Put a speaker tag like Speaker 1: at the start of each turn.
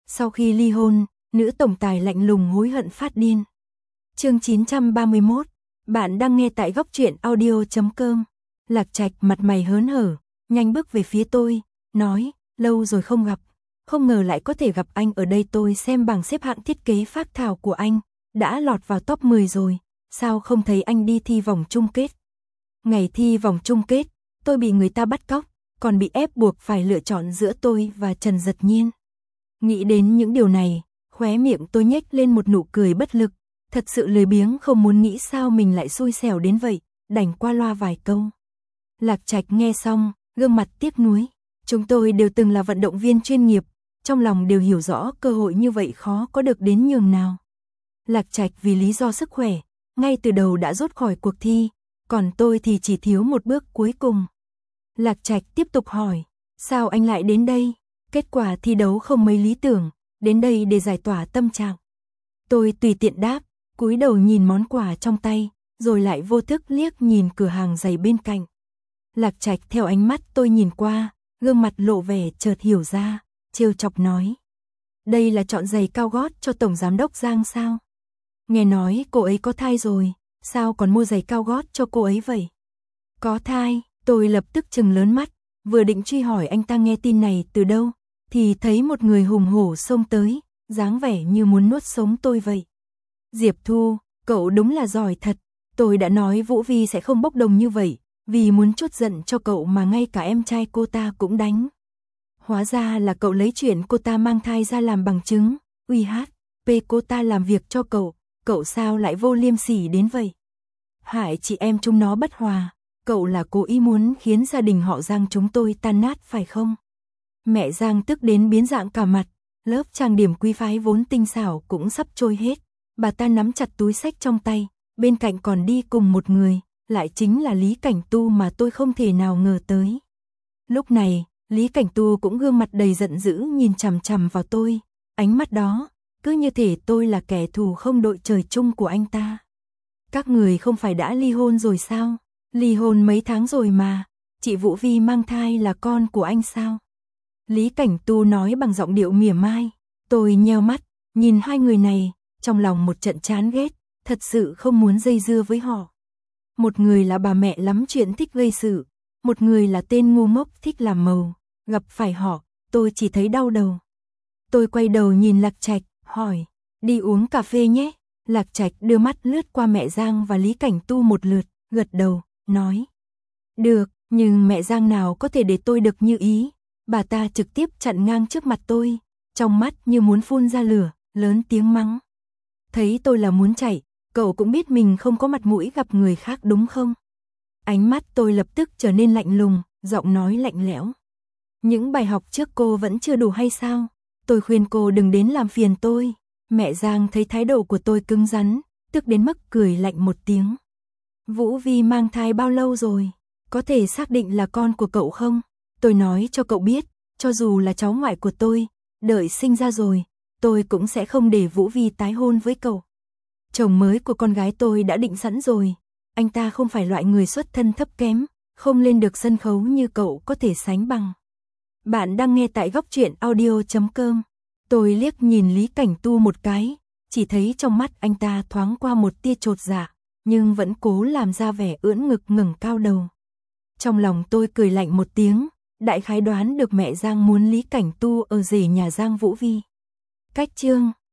Speaker 1: Sau khi ly hôn, nữ tổng tài lạnh lùng hối hận phát điên. Chương 931, bạn đang nghe tại góc truyện audio.com. Lạc Trạch mặt mày hớn hở, nhanh bước về phía tôi, nói, lâu rồi không gặp, không ngờ lại có thể gặp anh ở đây. Tôi xem bảng xếp hạng thiết kế phác thảo của anh, đã lọt vào top 10 rồi, sao không thấy anh đi thi vòng chung kết? Ngày thi vòng chung kết, tôi bị người ta bắt cóc, còn bị ép buộc phải lựa chọn giữa tôi và Trần Dật Nhiên. Nghĩ đến những điều này, khóe miệng tôi nhếch lên một nụ cười bất lực, thật sự lười biếng không muốn nghĩ sao mình lại xui xẻo đến vậy, đành qua loa vài câu. Lạc Trạch nghe xong, gương mặt tiếc nuối, chúng tôi đều từng là vận động viên chuyên nghiệp, trong lòng đều hiểu rõ cơ hội như vậy khó có được đến nhường nào. Lạc Trạch vì lý do sức khỏe, ngay từ đầu đã rút khỏi cuộc thi, còn tôi thì chỉ thiếu một bước cuối cùng. Lạc Trạch tiếp tục hỏi, sao anh lại đến đây? Kết quả thi đấu không mấy lý tưởng, đến đây để giải tỏa tâm trạng. Tôi tùy tiện đáp, cúi đầu nhìn món quà trong tay, rồi lại vô thức liếc nhìn cửa hàng giày bên cạnh. Lạc Trạch theo ánh mắt tôi nhìn qua, gương mặt lộ vẻ chợt hiểu ra, trêu chọc nói. Đây là chọn giày cao gót cho Tổng Giám đốc Giang sao? Nghe nói cô ấy có thai rồi, sao còn mua giày cao gót cho cô ấy vậy? Có thai, tôi lập tức trừng lớn mắt, vừa định truy hỏi anh ta nghe tin này từ đâu, thì thấy một người hùng hổ xông tới, dáng vẻ như muốn nuốt sống tôi vậy. Diệp Thu, cậu đúng là giỏi thật, tôi đã nói Vũ Vi sẽ không bốc đồng như vậy, vì muốn trút giận cho cậu mà ngay cả em trai cô ta cũng đánh. Hóa ra là cậu lấy chuyện cô ta mang thai ra làm bằng chứng, uy hát, cô ta làm việc cho cậu sao lại vô liêm sỉ đến vậy? Hại chị em chúng nó bất hòa, cậu là cố ý muốn khiến gia đình họ Giang chúng tôi tan nát phải không? Mẹ Giang tức đến biến dạng cả mặt, lớp trang điểm quý phái vốn tinh xảo cũng sắp trôi hết, bà ta nắm chặt túi xách trong tay, bên cạnh còn đi cùng một người, lại chính là Lý Cảnh Tu mà tôi không thể nào ngờ tới. Lúc này, Lý Cảnh Tu cũng gương mặt đầy giận dữ nhìn chằm chằm vào tôi, ánh mắt đó, cứ như thể tôi là kẻ thù không đội trời chung của anh ta. Các người không phải đã ly hôn rồi sao? Ly hôn mấy tháng rồi mà, chị Vũ Vi mang thai là con của anh sao? Lý Cảnh Tu nói bằng giọng điệu mỉa mai. Tôi nheo mắt, nhìn hai người này, trong lòng một trận chán ghét, thật sự không muốn dây dưa với họ. Một người là bà mẹ lắm chuyện thích gây sự, một người là tên ngu ngốc thích làm màu, gặp phải họ, tôi chỉ thấy đau đầu. Tôi quay đầu nhìn Lạc Trạch, hỏi, đi uống cà phê nhé. Lạc Trạch đưa mắt lướt qua mẹ Giang và Lý Cảnh Tu một lượt, gật đầu, nói. Được, nhưng mẹ Giang nào có thể để tôi được như ý. Bà ta trực tiếp chặn ngang trước mặt tôi, trong mắt như muốn phun ra lửa, lớn tiếng mắng. Thấy tôi là muốn chạy, cậu cũng biết mình không có mặt mũi gặp người khác đúng không? Ánh mắt tôi lập tức trở nên lạnh lùng, giọng nói lạnh lẽo. Những bài học trước cô vẫn chưa đủ hay sao? Tôi khuyên cô đừng đến làm phiền tôi. Mẹ Giang thấy thái độ của tôi cứng rắn, tức đến mức cười lạnh một tiếng. Vũ Vi mang thai bao lâu rồi? Có thể xác định là con của cậu không? Tôi nói cho cậu biết, cho dù là cháu ngoại của tôi, đợi sinh ra rồi, tôi cũng sẽ không để Vũ Vi tái hôn với cậu. Chồng mới của con gái tôi đã định sẵn rồi, anh ta không phải loại người xuất thân thấp kém, không lên được sân khấu như cậu có thể sánh bằng. Bạn đang nghe tại góc truyện audio.com. Tôi liếc nhìn Lý Cảnh Tu một cái, chỉ thấy trong mắt anh ta thoáng qua một tia chột dạ, nhưng vẫn cố làm ra vẻ ưỡn ngực ngẩng cao đầu. Trong lòng tôi cười lạnh một tiếng, đại khái đoán được mẹ Giang muốn Lý Cảnh Tu ở rể nhà Giang Vũ Vi. Cách chương